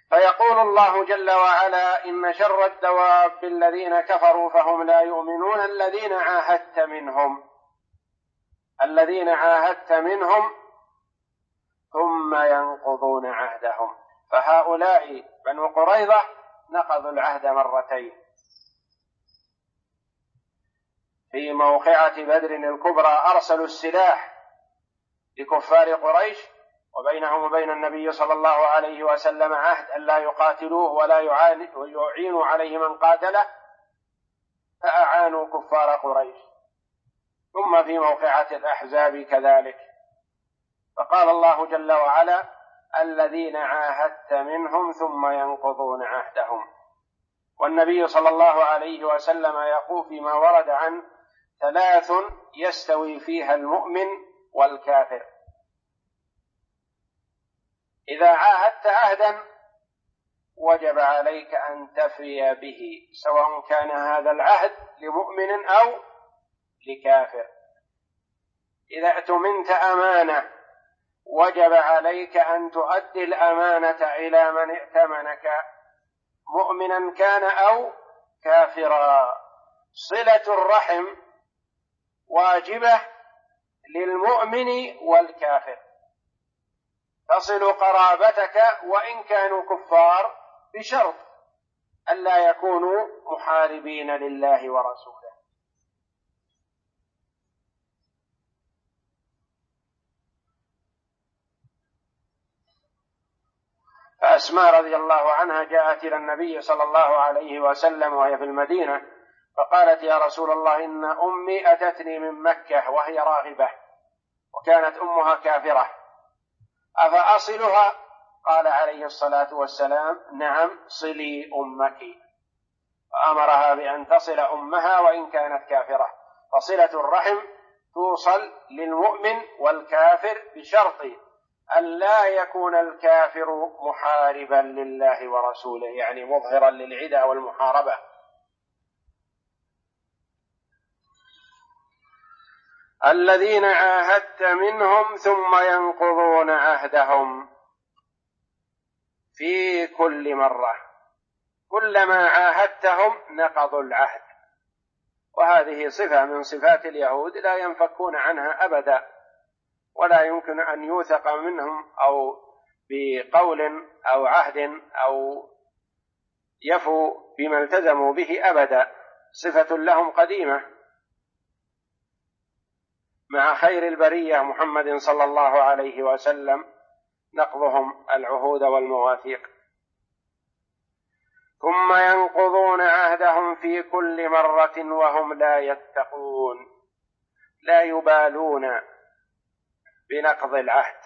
فيقول الله جل وعلا: إن شر الدواب الذين كفروا فهم لا يؤمنون الذين عاهدت منهم ثم ينقضون عهدهم. فهؤلاء بنو قريظة نقضوا العهد مرتين: في موقعة بدر الكبرى أرسلوا السلاح لكفار قريش، وبينهم وبين النبي صلى الله عليه وسلم عهد أن لا يقاتلوه ولا يعينوا عليه من قاتله، فأعانوا كفار قريش. ثم في موقعة الأحزاب كذلك، فقال الله جل وعلا: الذين عاهدت منهم ثم ينقضون عهدهم. والنبي صلى الله عليه وسلم يقول فيما ورد عن 3 يستوي فيها المؤمن والكافر: إذا عاهدت عهدا وجب عليك أن تفي به، سواء كان هذا العهد لمؤمن أو لكافر. إذا اؤتمنت أمانة وجب عليك أن تؤدي الأمانة إلى من ائتمنك، مؤمنا كان أو كافرا. صلة الرحم واجبة للمؤمن والكافر، تصل قرابتك وإن كانوا كفار، بشرط ألا يكونوا محاربين لله ورسوله. فأسماء رضي الله عنها جاءت إلى النبي صلى الله عليه وسلم وهي في المدينة، فقالت: يا رسول الله، إن أمي أتتني من مكة وهي راغبة، وكانت أمها كافرة، أفأصلها؟ قال عليه الصلاة والسلام: نعم، صلي أمك. فأمرها بأن تصل أمها وإن كانت كافرة. فصلة الرحم توصل للمؤمن والكافر بشرط أن لا يكون الكافر محاربا لله ورسوله، يعني مظهرا للعدى والمحاربة. الذين عاهدت منهم ثم ينقضون عهدهم في كل مرة، كلما عاهدتهم نقضوا العهد. وهذه صفة من صفات اليهود لا ينفكون عنها أبدا، ولا يمكن أن يوثق منهم أو بقول أو عهد أو يفوا بما التزموا به أبدا، صفة لهم قديمة مع خير البرية محمد صلى الله عليه وسلم نقضهم العهود والمواثيق. ثم ينقضون عهدهم في كل مرة وهم لا يتقون، لا يبالون بنقض العهد.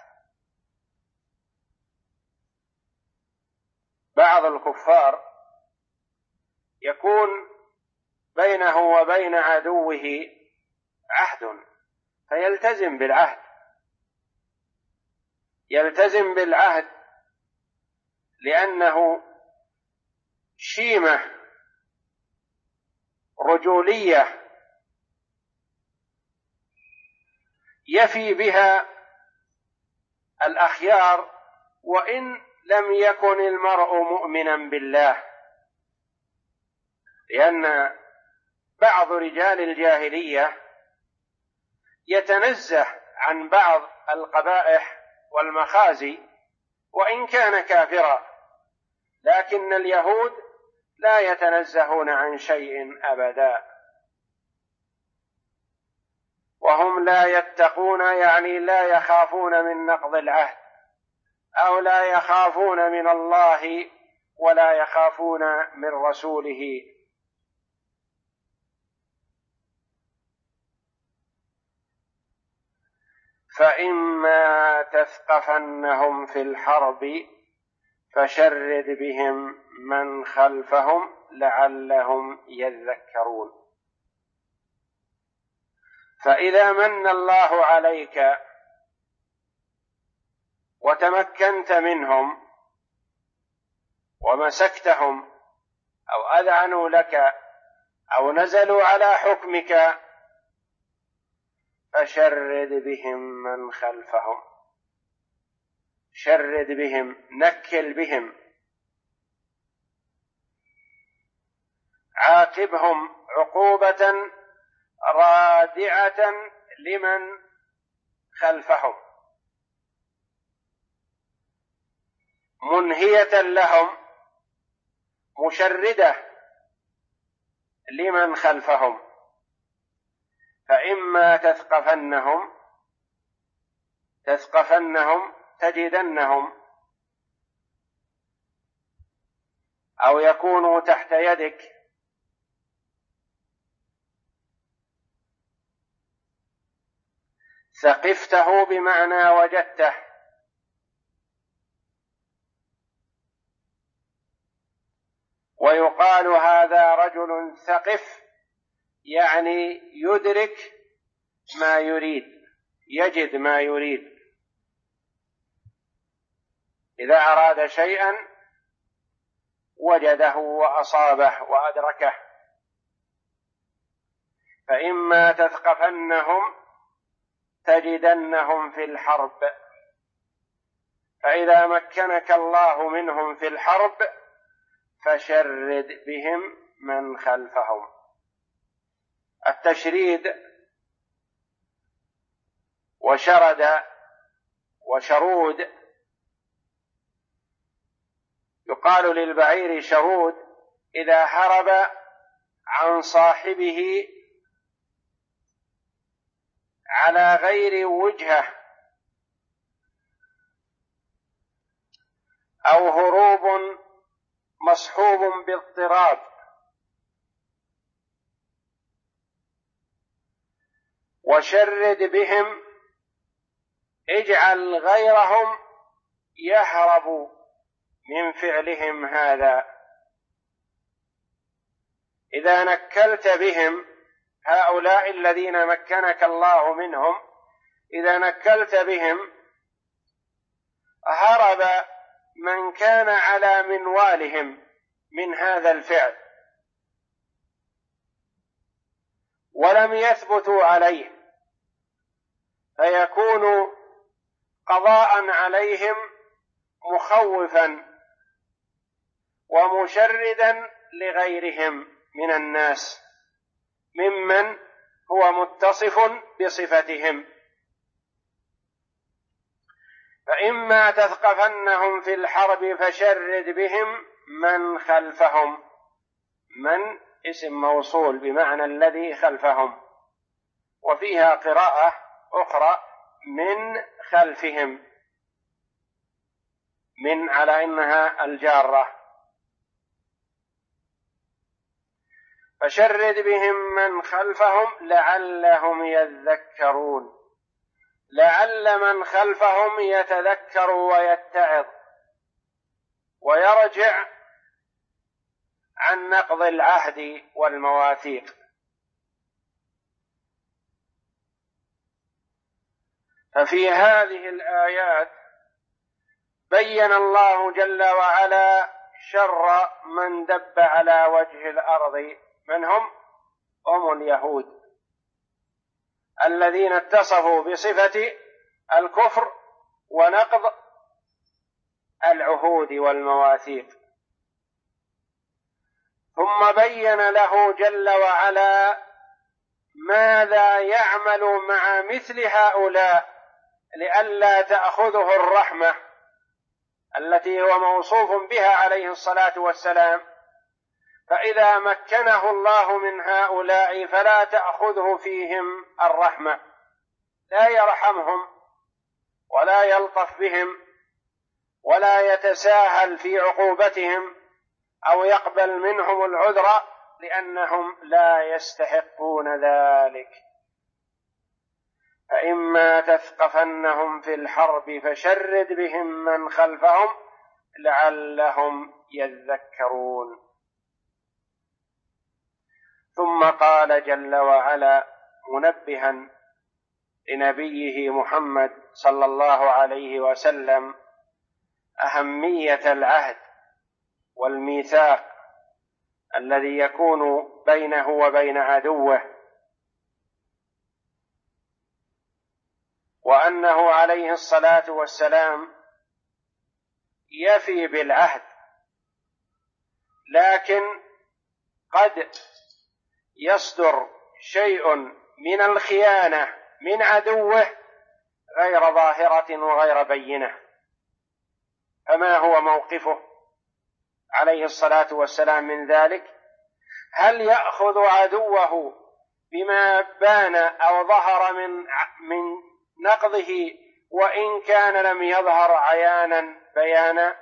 بعض الكفار يكون بينه وبين عدوه عهد فيلتزم بالعهد، يلتزم بالعهد لأنه شيمة رجولية يفي بها الأخيار، وإن لم يكن المرء مؤمنا بالله. لأن بعض رجال الجاهلية يتنزه عن بعض القبائح والمخازي وإن كان كافرا، لكن اليهود لا يتنزهون عن شيء أبدا. وهم لا يتقون، يعني لا يخافون من نقض العهد، أو لا يخافون من الله ولا يخافون من رسوله. فإما تثقفنهم في الحرب فشرد بهم من خلفهم لعلهم يذكرون. فإذا من الله عليك وتمكنت منهم ومسكتهم أو أذعنوا لك أو نزلوا على حكمك فشرد بهم من خلفهم، شرد بهم، نكل بهم، عاقبهم عقوبة رادعة لمن خلفهم منهية لهم مشردة لمن خلفهم. فإما تثقفنهم تجدنهم أو يكونوا تحت يدك ثقفته بمعنى وجدته، ويقال هذا رجل ثقف يعني يدرك ما يريد، يجد ما يريد، إذا أراد شيئا وجده وأصابه وأدركه. فإما تثقفنهم تجدنهم في الحرب، فإذا مكنك الله منهم في الحرب فشرد بهم من خلفهم. التشريد وشرد وشرود، يقال للبعير شرود إذا هرب عن صاحبه على غير وجهه أو هروب مصحوب باضطراب. وشرد بهم اجعل غيرهم يهرب من فعلهم هذا. إذا نكلت بهم هؤلاء الذين مكنك الله منهم، إذا نكلت بهم هرب من كان على منوالهم من هذا الفعل ولم يثبتوا عليه، فيكون قضاء عليهم مخوفا ومشردا لغيرهم من الناس ممن هو متصف بصفتهم. فإما تثقفنهم في الحرب فشرد بهم من خلفهم. من اسم موصول بمعنى الذي خلفهم، وفيها قراءة أخرى من خلفهم، من على إنها الجارة. فشرد بهم من خلفهم لعلهم يذكرون، لعل من خلفهم يتذكر ويتعظ ويرجع عن نقض العهد والمواثيق. ففي هذه الآيات بين الله جل وعلا شر من دب على وجه الأرض، من هم اليهود الذين اتصفوا بصفة الكفر ونقض العهود والمواثيق. ثم بين له جل وعلا ماذا يعمل مع مثل هؤلاء لئلا تأخذه الرحمة التي هو موصوف بها عليه الصلاة والسلام. فإذا مكنه الله من هؤلاء فلا تأخذه فيهم الرحمة، لا يرحمهم ولا يلطف بهم ولا يتساهل في عقوبتهم أو يقبل منهم العذر، لأنهم لا يستحقون ذلك. فإما تثقفنهم في الحرب فشرد بهم من خلفهم لعلهم يذكرون. ثم قال جل وعلا منبها لنبيه محمد صلى الله عليه وسلم أهمية العهد والميثاق الذي يكون بينه وبين عدوه، وأنه عليه الصلاة والسلام يفي بالعهد، لكن قد يصدر شيء من الخيانة من عدوه غير ظاهرة وغير بينة، فما هو موقفه عليه الصلاة والسلام من ذلك؟ هل يأخذ عدوه بما بان أو ظهر من نقضه وإن كان لم يظهر عيانا بيانا،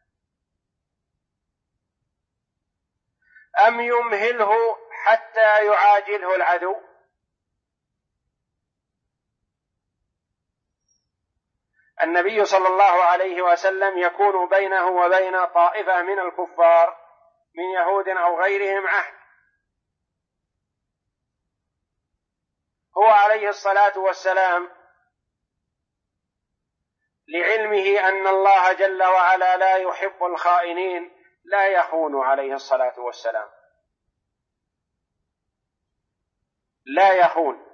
أم يمهله حتى يعاجله العدو؟ النبي صلى الله عليه وسلم يكون بينه وبين طائفة من الكفار من يهود أو غيرهم عهد، هو عليه الصلاة والسلام لعلمه أن الله جل وعلا لا يحب الخائنين لا يخون عليه الصلاة والسلام، لا يخون.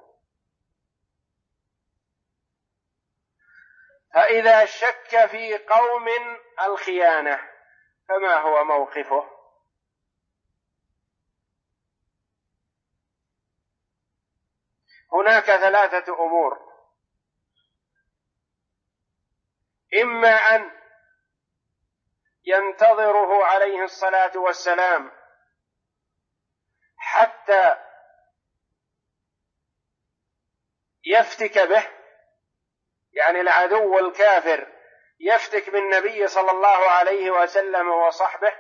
فإذا شك في قوم الخيانة فما هو موقفه؟ هناك ثلاثة أمور: إما أن ينتظره عليه الصلاة والسلام حتى يفتك به، يعني العدو الكافر يفتك بالنبي صلى الله عليه وسلم وصحبه،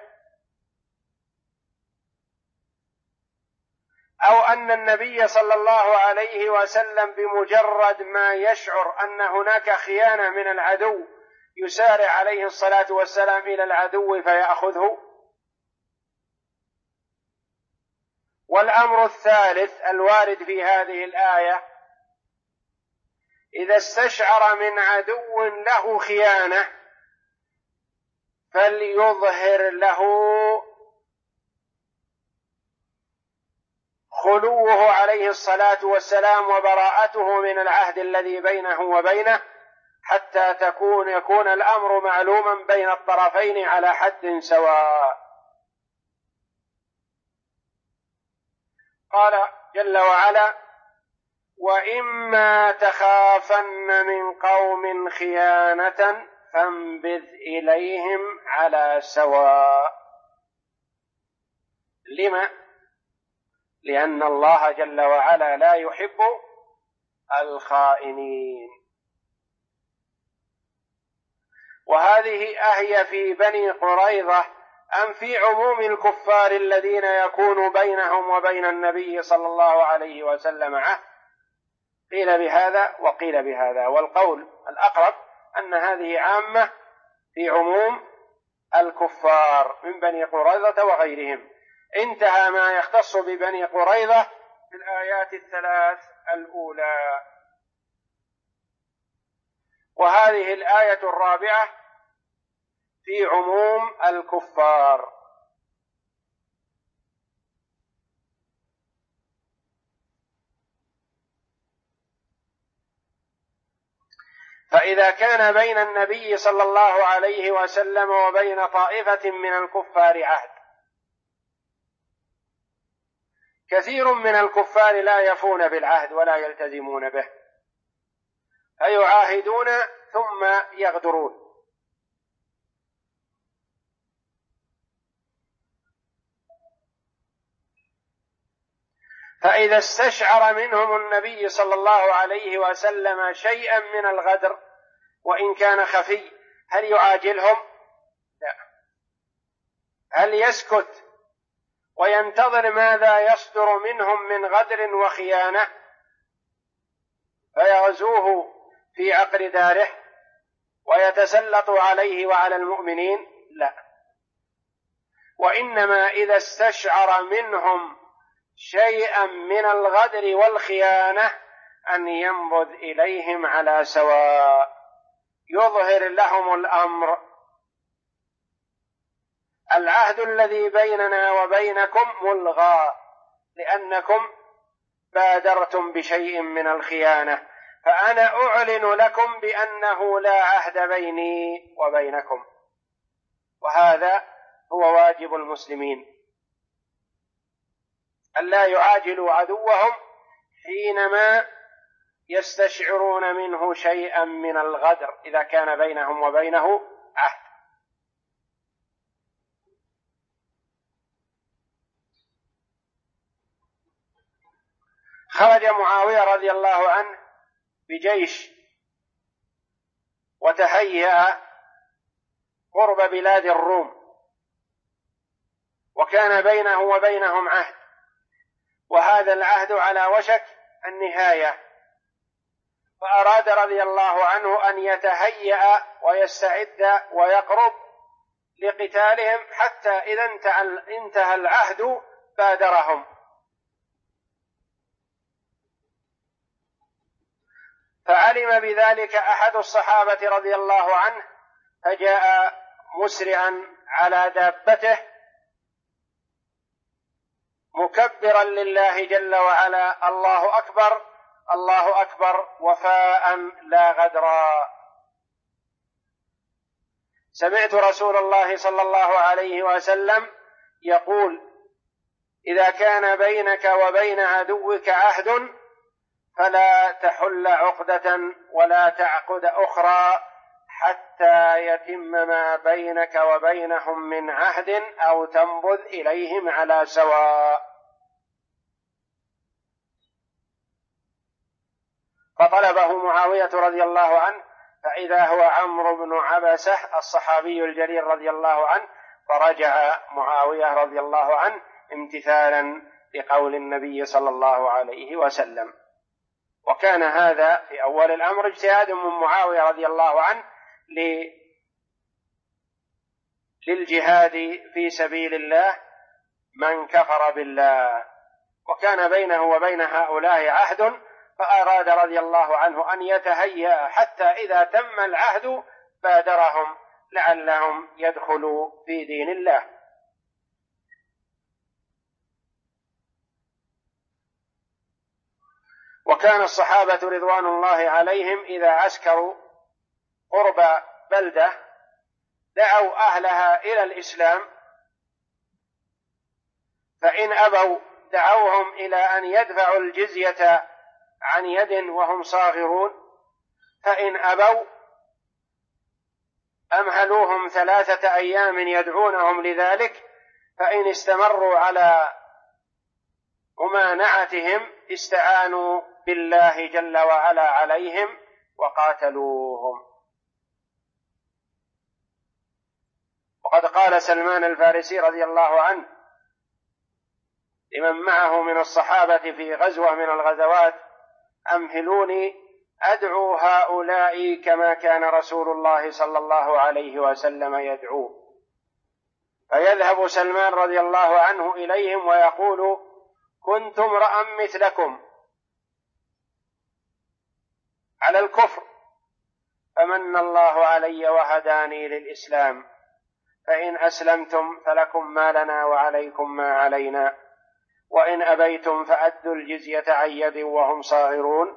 أو أن النبي صلى الله عليه وسلم بمجرد ما يشعر أن هناك خيانة من العدو يسارع عليه الصلاة والسلام إلى العدو فيأخذه. والأمر الثالث الوارد في هذه الآية: إذا استشعر من عدو له خيانة فليظهر له خلوه عليه الصلاة والسلام وبراءته من العهد الذي بينه وبينه، حتى يكون الأمر معلوما بين الطرفين على حد سواء. قال جل وعلا: وإما تخافن من قوم خيانة فانبذ إليهم على سواء. لما؟ لأن الله جل وعلا لا يحب الخائنين. وهذه أهي في بني قريظة أم في عموم الكفار الذين يكون بينهم وبين النبي صلى الله عليه وسلم عهد؟ قيل بهذا وقيل بهذا، والقول الأقرب أن هذه عامة في عموم الكفار من بني قريظة وغيرهم. انتهى ما يختص ببني قريظة في الآيات الثلاث الأولى. وهذه الآية الرابعة في عموم الكفار. فإذا كان بين النبي صلى الله عليه وسلم وبين طائفة من الكفار عهد، كثير من الكفار لا يفون بالعهد ولا يلتزمون به، فيعاهدون ثم يغدرون. فإذا استشعر منهم النبي صلى الله عليه وسلم شيئا من الغدر وإن كان خفي، هل يعاجلهم؟ لا. هل يسكت وينتظر ماذا يصدر منهم من غدر وخيانة فيغزوه في عقر داره ويتسلط عليه وعلى المؤمنين؟ لا. وإنما إذا استشعر منهم شيئا من الغدر والخيانة أن ينبذ إليهم على سواء، يظهر لهم الأمر: العهد الذي بيننا وبينكم ملغى لأنكم بادرتم بشيء من الخيانة، فأنا أعلن لكم بأنه لا عهد بيني وبينكم. وهذا هو واجب المسلمين. ألا يعاجلوا عدوهم حينما يستشعرون منه شيئا من الغدر إذا كان بينهم وبينه عهد. خرج معاوية رضي الله عنه بجيش وتهيأ قرب بلاد الروم، وكان بينه وبينهم عهد، وهذا العهد على وشك النهاية، فأراد رضي الله عنه أن يتهيأ ويستعد ويقرب لقتالهم حتى إذا انتهى العهد بادرهم. فعلم بذلك أحد الصحابة رضي الله عنه، فجاء مسرعا على دابته مكبرا لله جل وعلا: الله أكبر الله أكبر، وفاء لا غدرا. سمعت رسول الله صلى الله عليه وسلم يقول: إذا كان بينك وبين عدوك عهد فلا تحل عقدة ولا تعقد أخرى حتى يتم ما بينك وبينهم من عهد أو تنبذ إليهم على سواء. فطلبه معاوية رضي الله عنه، فإذا هو عمرو بن عبسة الصحابي الجليل رضي الله عنه، فرجع معاوية رضي الله عنه امتثالا لقول النبي صلى الله عليه وسلم. وكان هذا في أول الأمر اجتهاد من معاوية رضي الله عنه للجهاد في سبيل الله من كفر بالله، وكان بينه وبين هؤلاء عهد، فأراد رضي الله عنه أن يتهيأ حتى إذا تم العهد بادرهم لعلهم يدخلوا في دين الله. وكان الصحابة رضوان الله عليهم إذا عسكروا قرب بلدة دعوا أهلها إلى الإسلام، فإن أبوا دعوهم إلى أن يدفعوا الجزية عن يد وهم صاغرون، فإن أبوا أمهلوهم 3 أيام يدعونهم لذلك، فإن استمروا على ممانعتهم استعانوا بالله جل وعلا عليهم وقاتلوهم. وقد قال سلمان الفارسي رضي الله عنه لمن معه من الصحابة في غزوة من الغزوات: أمهلوني أدعو هؤلاء كما كان رسول الله صلى الله عليه وسلم يدعو. فيذهب سلمان رضي الله عنه إليهم ويقول: كنت امرأ مثلكم على الكفر، فمن الله علي وهداني للإسلام، فإن أسلمتم فلكم ما لنا وعليكم ما علينا، وإن أبيتم فأدوا الجزية عن يد وهم صاغرون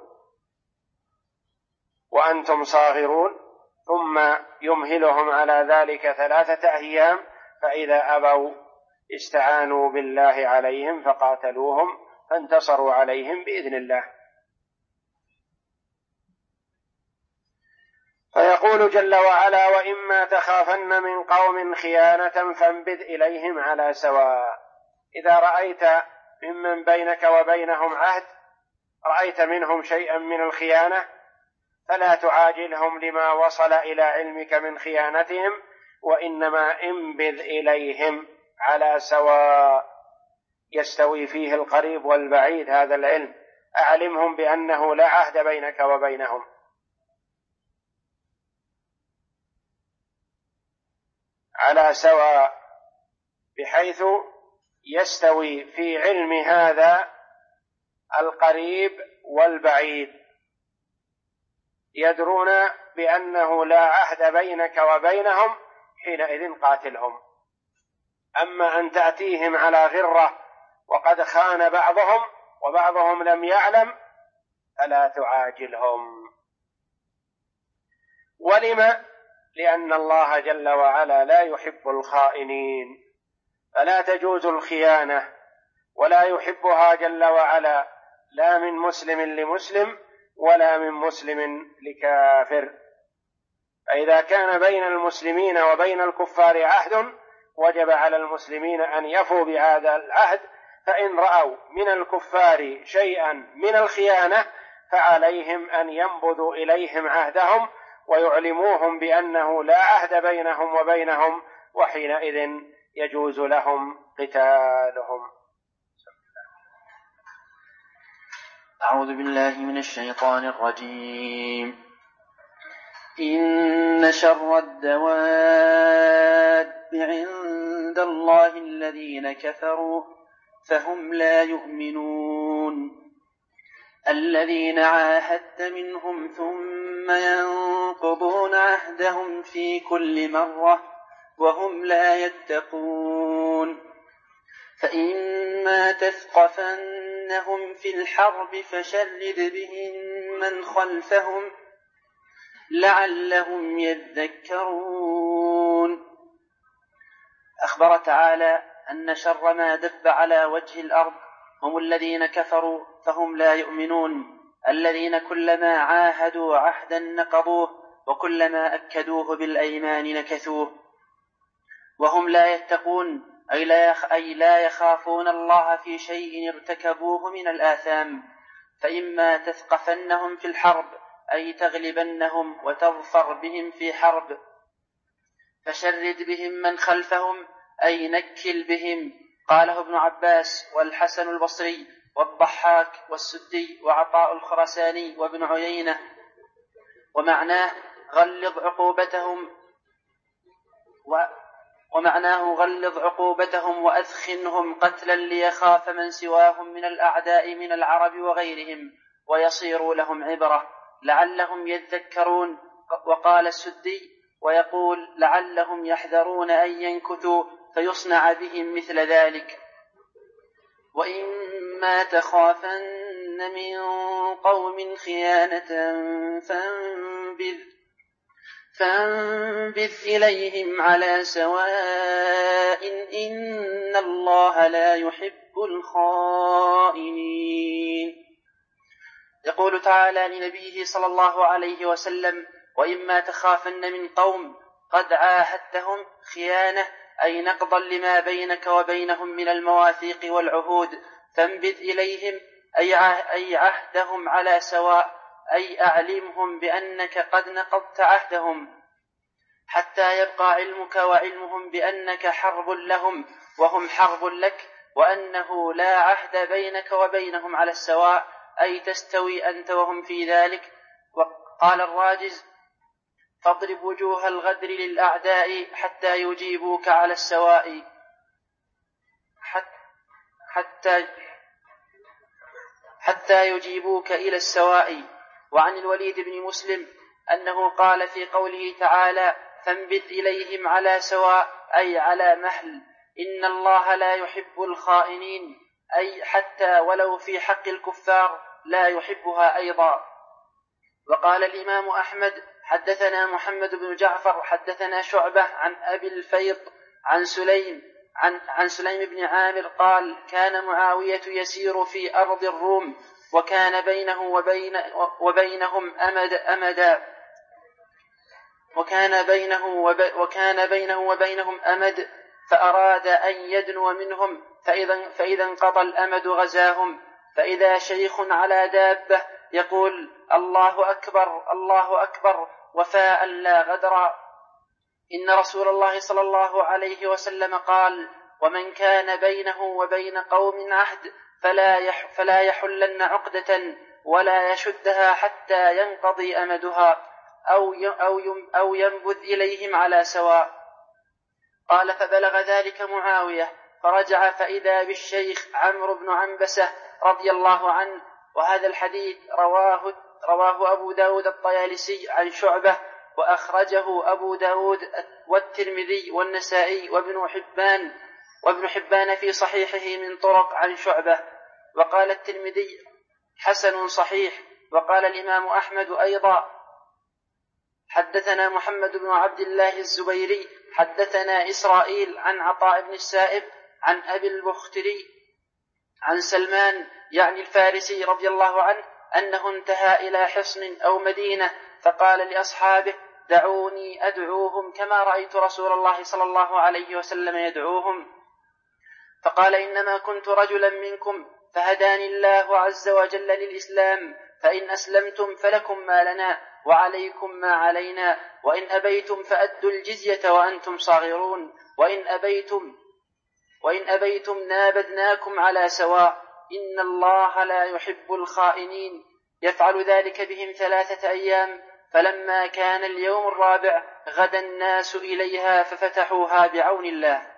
وأنتم صاغرون. ثم يمهلهم على ذلك 3 أيام، فإذا أبوا استعانوا بالله عليهم فقاتلوهم فانتصروا عليهم بإذن الله. فيقول جل وعلا: وإما تخافن من قوم خيانة فانبذ إليهم على سواء. إذا رأيت ممن بينك وبينهم عهد، رأيت منهم شيئا من الخيانة، فلا تعاجلهم لما وصل إلى علمك من خيانتهم، وإنما انبذ إليهم على سواء، يستوي فيه القريب والبعيد هذا العلم، أعلمهم بأنه لا عهد بينك وبينهم. على سواء بحيث يستوي في علم هذا القريب والبعيد، يدرون بأنه لا عهد بينك وبينهم، حينئذ قاتلهم. أما أن تأتيهم على غرة وقد خان بعضهم وبعضهم لم يعلم فلا تعاجلهم. ولم؟ لأن الله جل وعلا لا يحب الخائنين، فلا تجوز الخيانة ولا يحبها جل وعلا، لا من مسلم لمسلم ولا من مسلم لكافر. فإذا كان بين المسلمين وبين الكفار عهد وجب على المسلمين أن يفوا بهذا العهد، فإن رأوا من الكفار شيئا من الخيانة فعليهم أن ينبذوا إليهم عهدهم ويعلموهم بأنه لا عهد بينهم وبينهم، وحينئذ يجوز لهم قتالهم. أعوذ بالله من الشيطان الرجيم. إن شر الدواب عند الله الذين كفروا فهم لا يؤمنون، الذين عاهدت منهم ثم ينقضون عهدهم في كل مرة وهم لا يتقون. فإما تثقفنهم في الحرب فشرد بهم من خلفهم لعلهم يذكرون. أخبر تعالى أن شر ما دب على وجه الأرض هم الذين كفروا فهم لا يؤمنون، الذين كلما عاهدوا عهدا نقضوه وكلما أكدوه بالأيمان نكثوه، وهم لا يتقون أي لا يخافون الله في شيء ارتكبوه من الآثام. فإما تثقفنهم في الحرب أي تغلبنهم وتظفر بهم في حرب، فشرد بهم من خلفهم أي نكل بهم. قاله ابن عباس والحسن البصري والضحاك والسدي وعطاء الخرساني وابن عيينة، ومعناه غلظ عقوبتهم وأثخنهم قتلا ليخاف من سواهم من الأعداء من العرب وغيرهم ويصيروا لهم عبرة لعلهم يذكرون. وقال السدي ويقول لعلهم يحذرون أن ينكثوا فيصنع بهم مثل ذلك. وإما تخافن من قوم خيانة فانبذ إليهم على سواء إن الله لا يحب الخائنين. يقول تعالى لنبيه صلى الله عليه وسلم: وإما تخافن من قوم قد عاهدتهم خيانة أي نقضا لما بينك وبينهم من المواثيق والعهود، فانبذ إليهم أي عهدهم على سواء، أي أعلمهم بأنك قد نقضت عهدهم حتى يبقى علمك وعلمهم بأنك حرب لهم وهم حرب لك، وأنه لا عهد بينك وبينهم على السواء، أي تستوي أنت وهم في ذلك. وقال الراجز: فاضرب وجوه الغدر للأعداء حتى يجيبوك على السواء حتى يجيبوك إلى السواء. وعن الوليد بن مسلم أنه قال في قوله تعالى: فانبذ إليهم على سواء أي على محل، إن الله لا يحب الخائنين، أي حتى ولو في حق الكفار لا يحبها أيضا. وقال الإمام أحمد: حدثنا محمد بن جعفر حدثنا شعبة عن أبي الفيض عن سليم بن عامر قال: كان معاوية يسير في أرض الروم وكان بينه وبينهم أمد فأراد أن يدنو منهم، فإذا انقضى الأمد غزاهم، فإذا شيخ على دابة يقول: الله أكبر الله أكبر وفاء لا غدرا. إن رسول الله صلى الله عليه وسلم قال: ومن كان بينه وبين قوم عهد فلا يحلن عقدة ولا يشدها حتى ينقضي أمدها أو ينبذ إليهم على سواء. قال: فبلغ ذلك معاوية فرجع فإذا بالشيخ عمرو بن عنبسة رضي الله عنه. وهذا الحديث رواه أبو داود الطيالسي عن شعبة، وأخرجه أبو داود والترمذي والنسائي وابن حبان في صحيحه من طرق عن شعبة. وقال الترمذي: حسن صحيح. وقال الإمام أحمد أيضا: حدثنا محمد بن عبد الله الزبيري حدثنا إسرائيل عن عطاء بن السائب عن أبي البختري عن سلمان يعني الفارسي رضي الله عنه أنه انتهى إلى حصن أو مدينة فقال لأصحابه: دعوني أدعوهم كما رأيت رسول الله صلى الله عليه وسلم يدعوهم. فقال: إنما كنت رجلا منكم فهداني الله عز وجل للإسلام، فإن أسلمتم فلكم ما لنا وعليكم ما علينا، وإن أبيتم فأدوا الجزية وأنتم صاغرون، وإن أبيتم نابذناكم على سواء، إن الله لا يحب الخائنين. يفعل ذلك بهم 3 أيام، فلما كان اليوم الرابع غدا الناس إليها ففتحوها بعون الله.